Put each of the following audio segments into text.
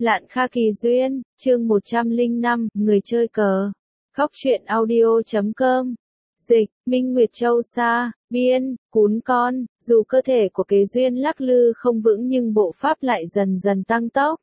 Lạn Kha Kỳ Duyên, chương 105, người chơi cờ. Góc truyện audio.com. Dịch, Minh Nguyệt Châu Sa, biên, cún con, dù cơ thể của Kế Duyên lắc lư không vững nhưng bộ pháp lại dần dần tăng tốc.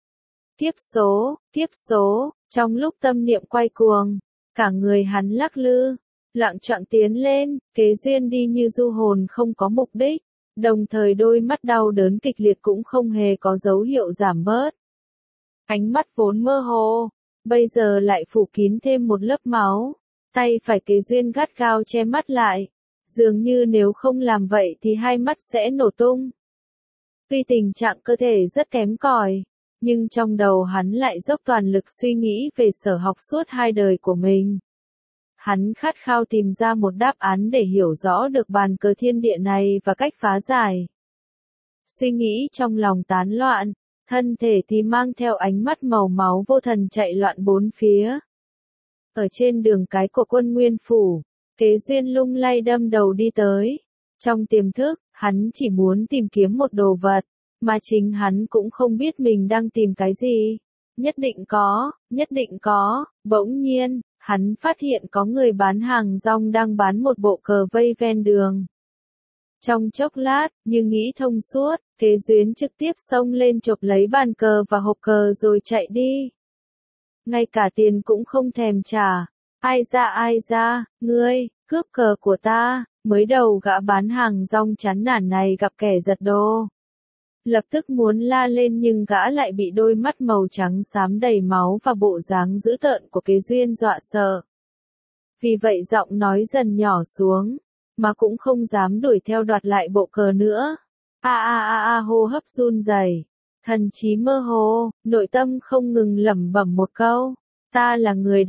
Tiếp số, trong lúc tâm niệm quay cuồng, cả người hắn lắc lư, loạng choạng tiến lên, Kế Duyên đi như du hồn không có mục đích, đồng thời đôi mắt đau đớn kịch liệt cũng không hề có dấu hiệu giảm bớt. Ánh mắt vốn mơ hồ, bây giờ lại phủ kín thêm một lớp máu, tay phải Kế Duyên gắt gao che mắt lại, dường như nếu không làm vậy thì hai mắt sẽ nổ tung. Tuy tình trạng cơ thể rất kém cỏi, nhưng trong đầu hắn lại dốc toàn lực suy nghĩ về Sở Học suốt 2 đời của mình. Hắn khát khao tìm ra một đáp án để hiểu rõ được bàn cờ thiên địa này và cách phá giải. Suy nghĩ trong lòng tán loạn, thân thể thì mang theo ánh mắt màu máu vô thần chạy loạn bốn phía. Ở trên đường cái của Quân Nguyên Phủ, Kế Duyên lung lay đâm đầu đi tới. Trong tiềm thức, hắn chỉ muốn tìm kiếm một đồ vật, mà chính hắn cũng không biết mình đang tìm cái gì. Nhất định có, bỗng nhiên, hắn phát hiện có người bán hàng rong đang bán một bộ cờ vây ven đường. Trong chốc lát, như nghĩ thông suốt, Kế Duyên trực tiếp xông lên chộp lấy bàn cờ và hộp cờ rồi chạy đi. Ngay cả tiền cũng không thèm trả. Ai ra, ngươi, cướp cờ của ta. Mới đầu gã bán hàng rong chán nản này gặp kẻ giật đồ. Lập tức muốn la lên nhưng gã lại bị đôi mắt màu trắng xám đầy máu và bộ dáng dữ tợn của Kế Duyên dọa sợ. Vì vậy giọng nói dần nhỏ xuống, mà cũng không dám đuổi theo đoạt lại bộ cờ nữa. Hô hấp run rẩy, thần trí mơ hồ, nội tâm không ngừng lẩm bẩm một câu, ta là người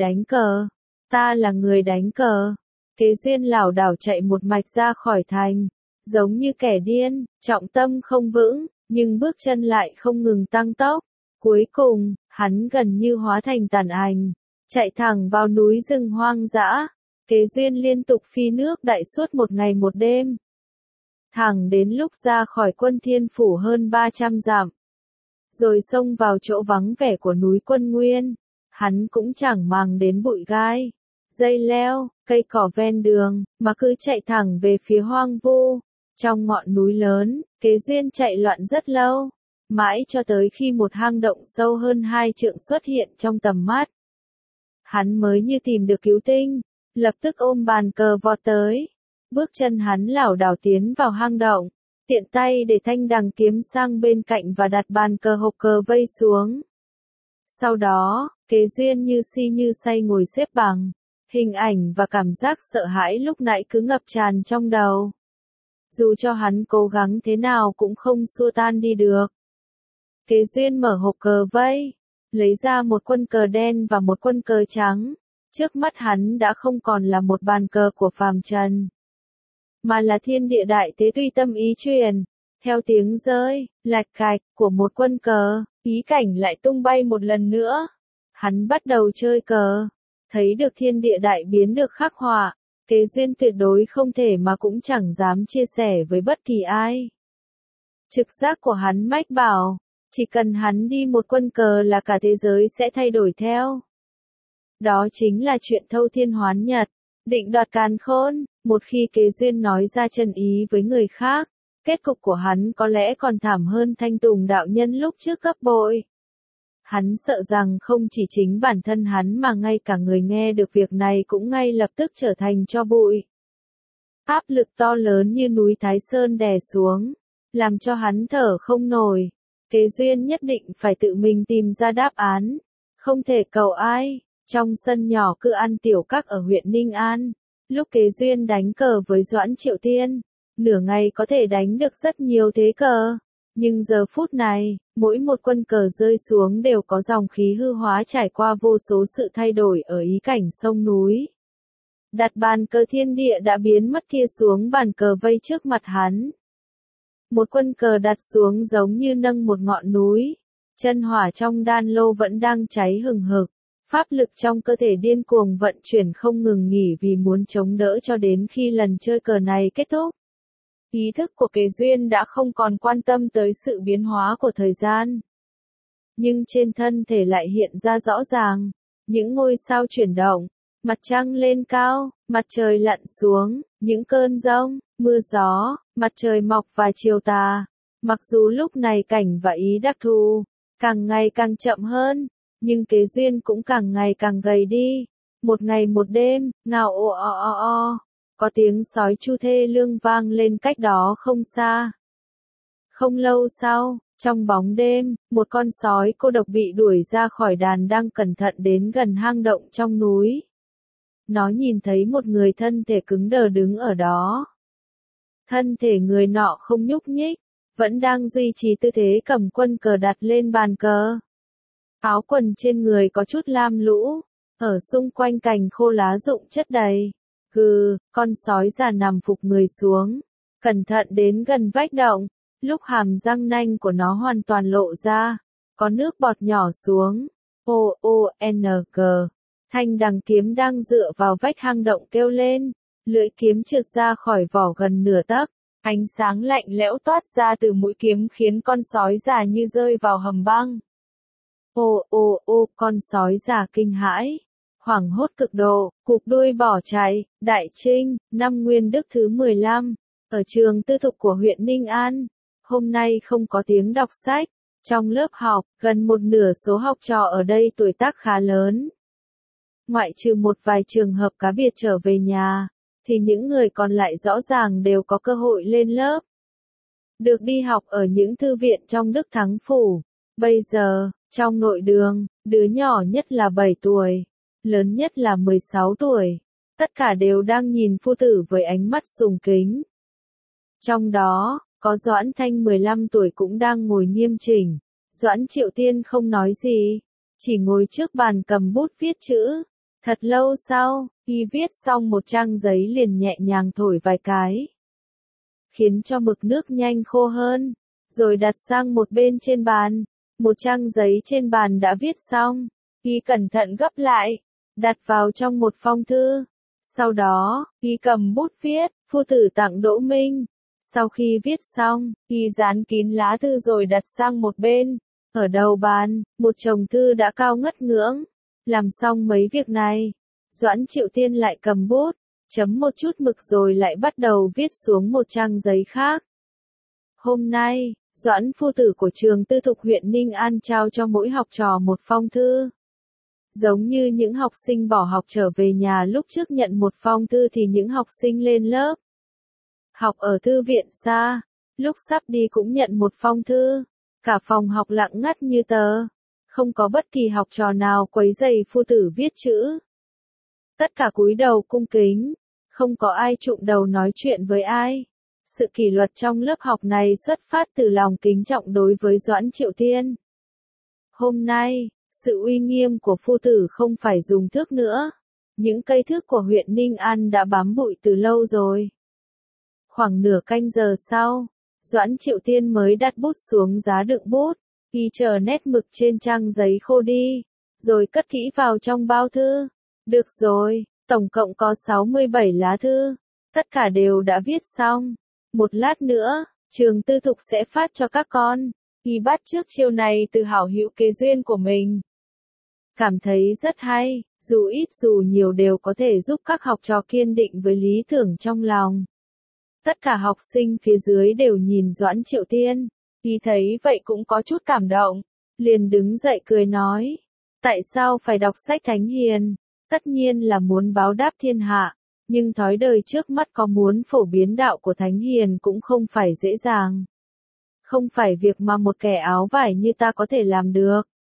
đánh cờ. Kế Duyên lảo đảo chạy một mạch ra khỏi thành, giống như kẻ điên, trọng tâm không vững, nhưng bước chân lại không ngừng tăng tốc. Cuối cùng, hắn gần như hóa thành tàn ảnh, chạy thẳng vào núi rừng hoang dã. Kế Duyên liên tục phi nước đại suốt một ngày một đêm. Thẳng đến lúc ra khỏi Quân Thiên Phủ hơn 300 dặm. Rồi xông vào chỗ vắng vẻ của núi Quân Nguyên. Hắn cũng chẳng màng đến bụi gai, dây leo, cây cỏ ven đường, mà cứ chạy thẳng về phía hoang vu. Trong ngọn núi lớn, Kế Duyên chạy loạn rất lâu. Mãi cho tới khi một hang động sâu hơn 2 trượng xuất hiện trong tầm mắt. Hắn mới như tìm được cứu tinh, lập tức ôm bàn cờ vọt tới. Bước chân hắn lảo đảo tiến vào hang động, tiện tay để thanh đằng kiếm sang bên cạnh và đặt bàn cờ hộp cờ vây xuống. Sau đó, Kế Duyên như si như say ngồi xếp bằng, hình ảnh và cảm giác sợ hãi lúc nãy cứ ngập tràn trong đầu. Dù cho hắn cố gắng thế nào cũng không xua tan đi được. Kế Duyên mở hộp cờ vây, lấy ra một quân cờ đen và một quân cờ trắng. Trước mắt hắn đã không còn là một bàn cờ của phàm trần, mà là thiên địa đại thế tùy tâm ý truyền. Theo tiếng rơi, lạch cạch của một quân cờ, ý cảnh lại tung bay một lần nữa. Hắn bắt đầu chơi cờ, thấy được thiên địa đại biến được khắc họa. Kế Duyên tuyệt đối không thể mà cũng chẳng dám chia sẻ với bất kỳ ai. Trực giác của hắn mách bảo, chỉ cần hắn đi một quân cờ là cả thế giới sẽ thay đổi theo. Đó chính là chuyện thâu thiên hoán nhật, định đoạt càn khôn. Một khi Kế Duyên nói ra chân ý với người khác, kết cục của hắn có lẽ còn thảm hơn Thanh Tùng đạo nhân lúc trước gấp bội. Hắn sợ rằng không chỉ chính bản thân hắn mà ngay cả người nghe được việc này cũng ngay lập tức trở thành tro bụi. Áp lực to lớn như núi Thái Sơn đè xuống, làm cho hắn thở không nổi. Kế Duyên nhất định phải tự mình tìm ra đáp án, không thể cầu ai. Trong sân nhỏ Cự An Tiểu Các ở huyện Ninh An, lúc Kế Duyên đánh cờ với Doãn Triệu Tiên, nửa ngày có thể đánh được rất nhiều thế cờ. Nhưng giờ phút này, mỗi một quân cờ rơi xuống đều có dòng khí hư hóa trải qua vô số sự thay đổi ở ý cảnh sông núi. Đặt bàn cờ thiên địa đã biến mất kia xuống bàn cờ vây trước mặt hắn. Một quân cờ đặt xuống giống như nâng một ngọn núi. Chân hỏa trong đan lô vẫn đang cháy hừng hực. Pháp lực trong cơ thể điên cuồng vận chuyển không ngừng nghỉ vì muốn chống đỡ cho đến khi lần chơi cờ này kết thúc. Ý thức của Kế Duyên đã không còn quan tâm tới sự biến hóa của thời gian. nhưng trên thân thể lại hiện ra rõ ràng. Những ngôi sao chuyển động, mặt trăng lên cao, mặt trời lặn xuống, những cơn giông, mưa gió, mặt trời mọc và chiều tà. Mặc dù lúc này cảnh và ý đặc thù, càng ngày càng chậm hơn, nhưng Kế Duyên cũng càng ngày càng gầy đi. Một ngày một đêm, ngao o o o o, có tiếng sói chu thê lương vang lên cách đó không xa. Không lâu sau, trong bóng đêm, một con sói cô độc bị đuổi ra khỏi đàn đang cẩn thận đến gần hang động trong núi. Nó nhìn thấy một người thân thể cứng đờ đứng ở đó. Thân thể người nọ không nhúc nhích, vẫn đang duy trì tư thế cầm quân cờ đặt lên bàn cờ. Áo quần trên người có chút lam lũ, ở xung quanh cành khô lá rụng chất đầy. Gừ, con sói già nằm phục người xuống, cẩn thận đến gần vách động, lúc hàm răng nanh của nó hoàn toàn lộ ra, có nước bọt nhỏ xuống. O-O-N-G. Thanh đằng kiếm đang dựa vào vách hang động kêu lên, lưỡi kiếm trượt ra khỏi vỏ gần nửa tấc, ánh sáng lạnh lẽo toát ra từ mũi kiếm khiến con sói già như rơi vào hầm băng. Ô, con sói già kinh hãi, hoảng hốt cực độ, cụp đuôi bỏ chạy. Đại Trinh, năm Nguyên Đức thứ 15, ở trường tư thục của huyện Ninh An. Hôm nay không có tiếng đọc sách. Trong lớp học, gần một nửa số học trò ở đây tuổi tác khá lớn. Ngoại trừ một vài trường hợp cá biệt trở về nhà, thì những người còn lại rõ ràng đều có cơ hội lên lớp. Được đi học ở những thư viện trong Đức Thắng Phủ. Bây giờ, trong nội đường, đứa nhỏ nhất là 7 tuổi, lớn nhất là 16 tuổi. Tất cả đều đang nhìn phu tử với ánh mắt sùng kính. Trong đó, có Doãn Thanh 15 tuổi cũng đang ngồi nghiêm chỉnh. Doãn Triệu Tiên không nói gì, chỉ ngồi trước bàn cầm bút viết chữ. Thật lâu sau, y viết xong một trang giấy liền nhẹ nhàng thổi vài cái, khiến cho mực nước nhanh khô hơn, rồi đặt sang một bên trên bàn. Một trang giấy trên bàn đã viết xong, y cẩn thận gấp lại, đặt vào trong một phong thư. Sau đó, y cầm bút viết, phu tử tặng Đỗ Minh. Sau khi viết xong, y dán kín lá thư rồi đặt sang một bên. Ở đầu bàn, một chồng thư đã cao ngất ngưỡng. Làm xong mấy việc này, Doãn Triệu Tiên lại cầm bút, chấm một chút mực rồi lại bắt đầu viết xuống một trang giấy khác. Hôm nay, Doãn phu tử của trường tư thục huyện Ninh An trao cho mỗi học trò một phong thư. Giống như những học sinh bỏ học trở về nhà lúc trước nhận một phong thư thì những học sinh lên lớp học ở thư viện xa, lúc sắp đi cũng nhận một phong thư. Cả phòng học lặng ngắt như tờ, không có bất kỳ học trò nào quấy rầy phu tử viết chữ. Tất cả cúi đầu cung kính, không có ai trụng đầu nói chuyện với ai. Sự kỷ luật trong lớp học này xuất phát từ lòng kính trọng đối với Doãn Triệu Tiên. Hôm nay, sự uy nghiêm của phu tử không phải dùng thước nữa. Những cây thước của huyện Ninh An đã bám bụi từ lâu rồi. Khoảng nửa canh giờ sau, Doãn Triệu Tiên mới đặt bút xuống giá đựng bút, y chờ nét mực trên trang giấy khô đi, rồi cất kỹ vào trong bao thư. Được rồi, tổng cộng có 67 lá thư, tất cả đều đã viết xong. Một lát nữa, trường tư thục sẽ phát cho các con. Y bắt chước chiêu này từ hảo hữu Kế Duyên của mình. Cảm thấy rất hay, dù ít dù nhiều đều có thể giúp các học trò kiên định với lý tưởng trong lòng. Tất cả học sinh phía dưới đều nhìn Doãn Triệu Tiên, y thấy vậy cũng có chút cảm động, liền đứng dậy cười nói, tại sao phải đọc sách thánh hiền, tất nhiên là muốn báo đáp thiên hạ, nhưng thói đời trước mắt có muốn phổ biến đạo của thánh hiền cũng không phải dễ dàng. Không phải việc mà một kẻ áo vải như ta có thể làm được.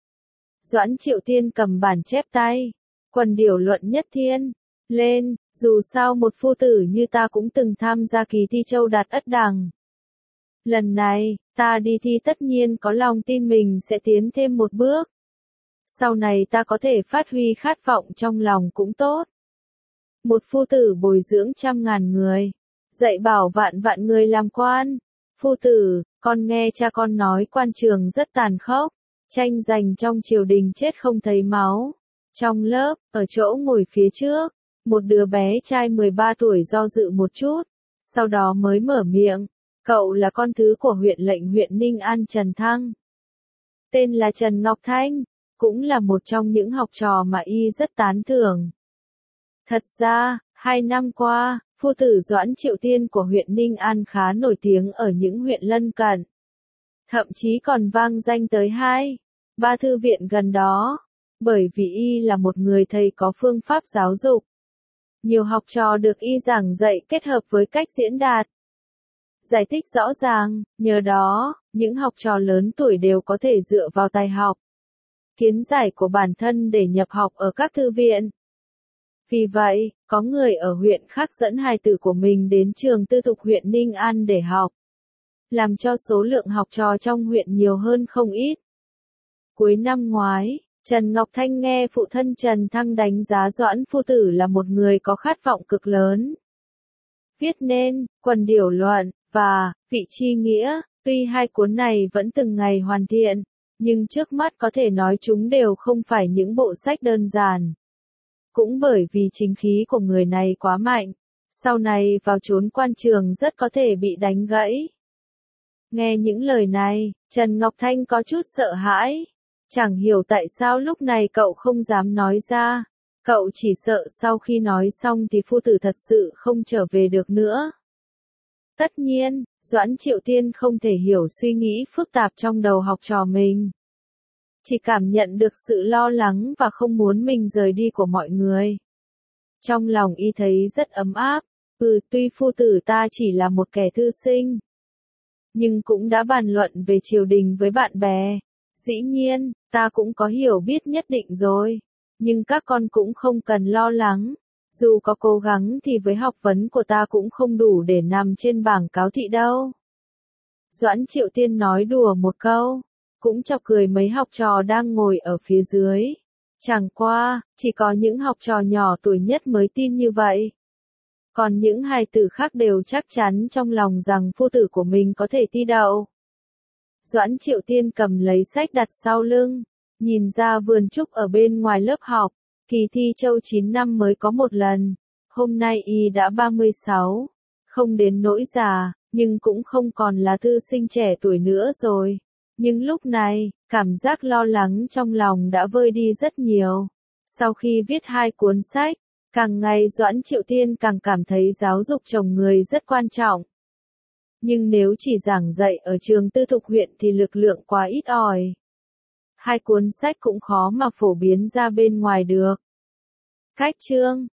Doãn Triệu Tiên cầm bản chép tay, quần điểu luận nhất thiên, lên, dù sao một phu tử như ta cũng từng tham gia kỳ thi Châu Đạt Ất Đằng. Lần này, ta đi thi tất nhiên có lòng tin mình sẽ tiến thêm một bước. Sau này ta có thể phát huy khát vọng trong lòng cũng tốt. Một phu tử bồi dưỡng trăm ngàn người, dạy bảo vạn vạn người làm quan. Phu tử, con nghe cha con nói quan trường rất tàn khốc, tranh giành trong triều đình chết không thấy máu. Trong lớp, ở chỗ ngồi phía trước, một đứa bé trai 13 tuổi do dự một chút, sau đó mới mở miệng, cậu là con thứ của huyện lệnh huyện Ninh An Trần Thăng. tên là Trần Ngọc Thanh, cũng là một trong những học trò mà y rất tán thưởng. Thật ra, 2 năm qua, phu tử Doãn Triệu Tiên của huyện Ninh An khá nổi tiếng ở những huyện lân cận. Thậm chí còn vang danh tới 2, 3 thư viện gần đó, bởi vì y là một người thầy có phương pháp giáo dục. Nhiều học trò được y giảng dạy kết hợp với cách diễn đạt, giải thích rõ ràng, nhờ đó, những học trò lớn tuổi đều có thể dựa vào tài học, kiến giải của bản thân để nhập học ở các thư viện. Vì vậy, có người ở huyện khác dẫn hài tử của mình đến trường tư thục huyện Ninh An để học, làm cho số lượng học trò trong huyện nhiều hơn không ít. Cuối năm ngoái, Trần Ngọc Thanh nghe phụ thân Trần Thăng đánh giá Doãn phu tử là một người có khát vọng cực lớn. Viết nên, Quần Điểu Luận, và Vị Chi Nghĩa, tuy 2 cuốn này vẫn từng ngày hoàn thiện, nhưng trước mắt có thể nói chúng đều không phải những bộ sách đơn giản. Cũng bởi vì chính khí của người này quá mạnh, sau này vào chốn quan trường rất có thể bị đánh gãy. Nghe những lời này, Trần Ngọc Thanh có chút sợ hãi. Chẳng hiểu tại sao lúc này cậu không dám nói ra. Cậu chỉ sợ sau khi nói xong thì phu tử thật sự không trở về được nữa. Tất nhiên, Doãn Triệu Tiên không thể hiểu suy nghĩ phức tạp trong đầu học trò mình. Chỉ cảm nhận được sự lo lắng và không muốn mình rời đi của mọi người. Trong lòng y thấy rất ấm áp. Tuy phu tử ta chỉ là một kẻ thư sinh, nhưng cũng đã bàn luận về triều đình với bạn bè. Dĩ nhiên, ta cũng có hiểu biết nhất định rồi. Nhưng các con cũng không cần lo lắng. Dù có cố gắng thì với học vấn của ta cũng không đủ để nằm trên bảng cáo thị đâu. Doãn Triệu Tiên nói đùa một câu, cũng chọc cười mấy học trò đang ngồi ở phía dưới. Chẳng qua, chỉ có những học trò nhỏ tuổi nhất mới tin như vậy. Còn những hài tử khác đều chắc chắn trong lòng rằng phu tử của mình có thể thi đậu. Doãn Triệu Tiên cầm lấy sách đặt sau lưng, nhìn ra vườn trúc ở bên ngoài lớp học. Kỳ thi châu 9 năm mới có một lần. Hôm nay y đã 36, không đến nỗi già, nhưng cũng không còn là thư sinh trẻ tuổi nữa rồi. Nhưng lúc này, cảm giác lo lắng trong lòng đã vơi đi rất nhiều. Sau khi viết 2 cuốn sách, càng ngày Doãn Triệu Tiên càng cảm thấy giáo dục chồng người rất quan trọng. Nhưng nếu chỉ giảng dạy ở trường tư thục huyện thì lực lượng quá ít ỏi. 2 cuốn sách cũng khó mà phổ biến ra bên ngoài được. Cách chương